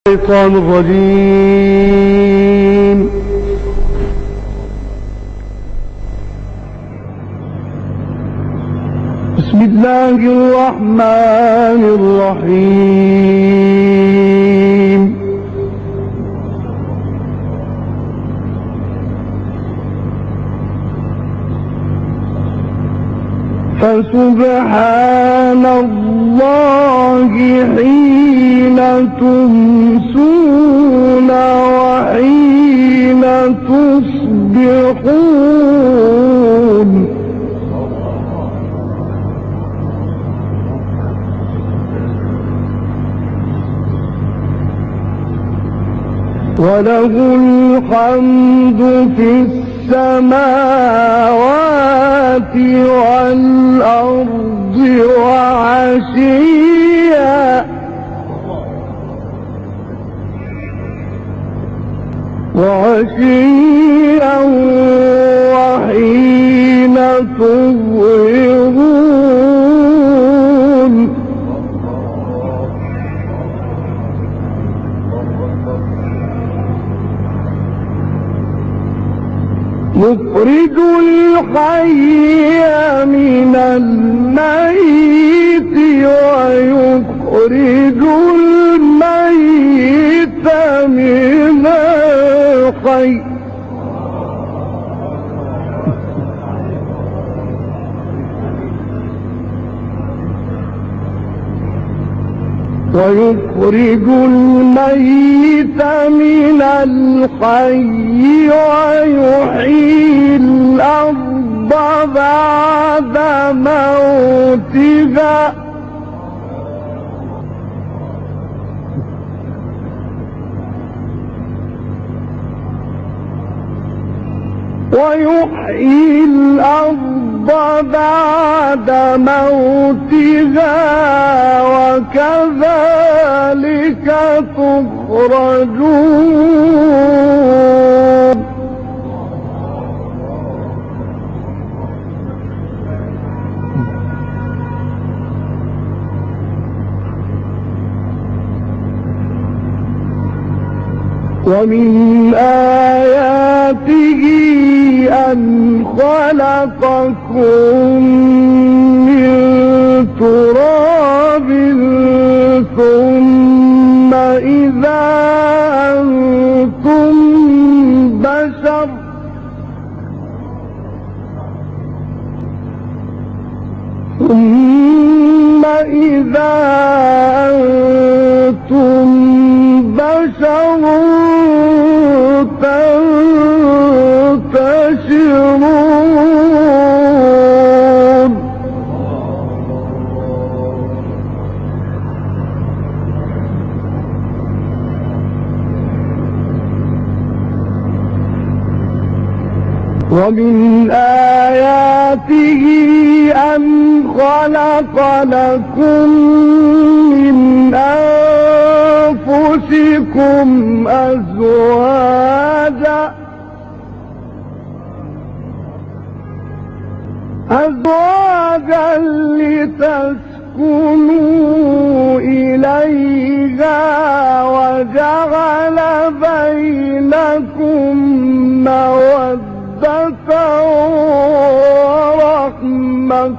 الشيطان الرجيم. بسم الله الرحمن الرحيم. فسبحان الله حين تمسون وحين تصبحون. وله الحمد في السماوات والأرض وعشيا وحين تظهرون. يخرج الحي من الميت ويخرج الميت من الحي. ويخرج الميت من الحي ويحيي الأرض بعد موتها. ويحيي الأرض بعد موتها وكذلك تخرجون. ومن آياته أن خلقكم من تراب ثم إذا أنتم بشر تنتشرون. ومن آياته أن خلق لكم من أنفسكم أزواجا لتسكنوا إليها وجعل بينكم مودة ورحمة.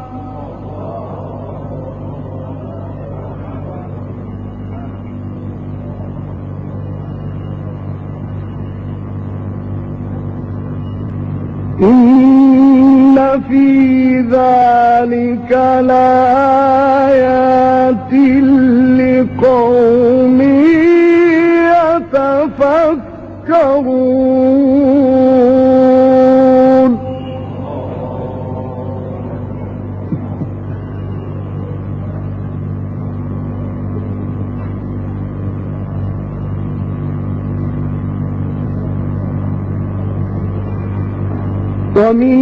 إن في ذلك لآيات لقوم يتفكرون. ومن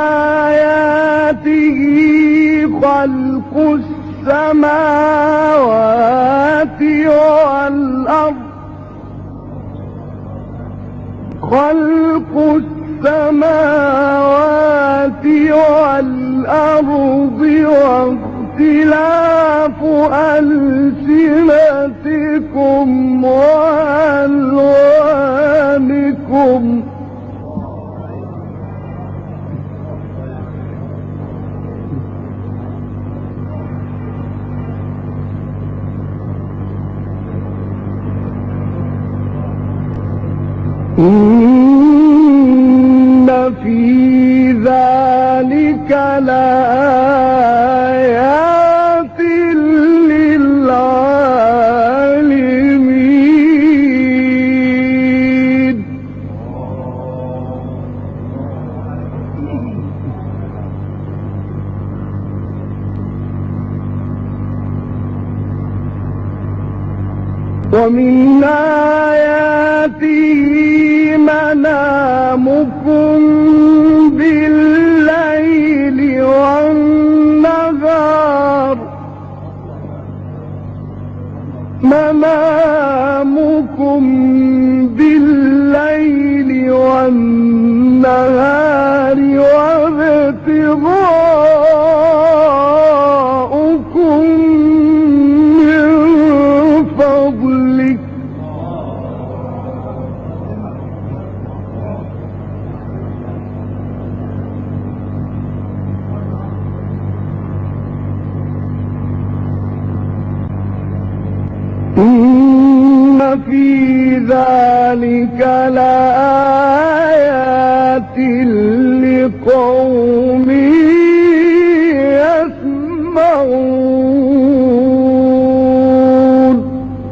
آياته خلق السماوات والأرض السماوات والأرض واختلاف ألسنتكم وألوانكم إن في ذلك لآيات للعالمين ومن آياته منامكم بالليل والنهار وابتغاؤكم من فضله إن في ذلك لآيات لقوم يسمعون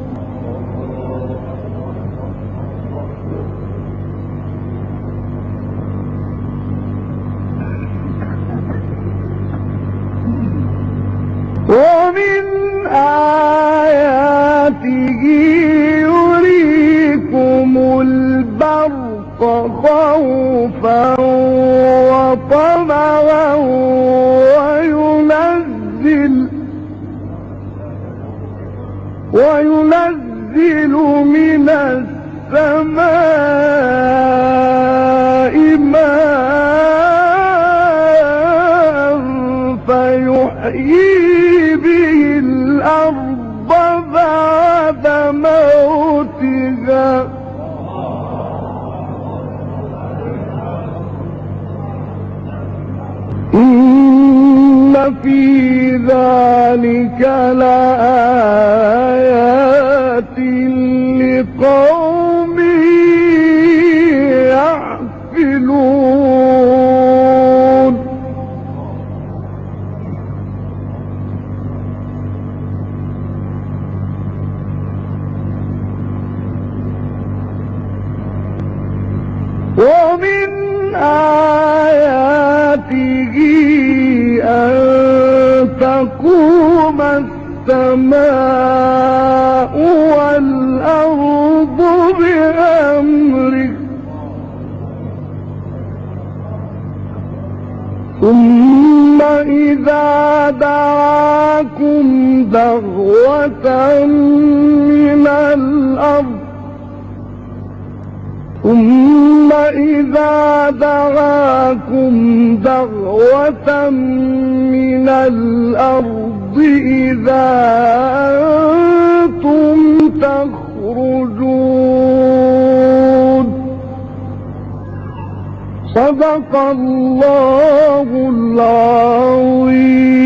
ومن آياته يريكم البرق خوفا وطمعا وينزل من السماء ماء فيحيي به الأرض بعد موتها إن في ذلك لآيات لقوم يعقلون ومن آياته أن تقوم السماء والأرض بأمره ثم إذا دعاكم دعوة من الأرض إذا أنتم تخرجون صدق الله العظيم.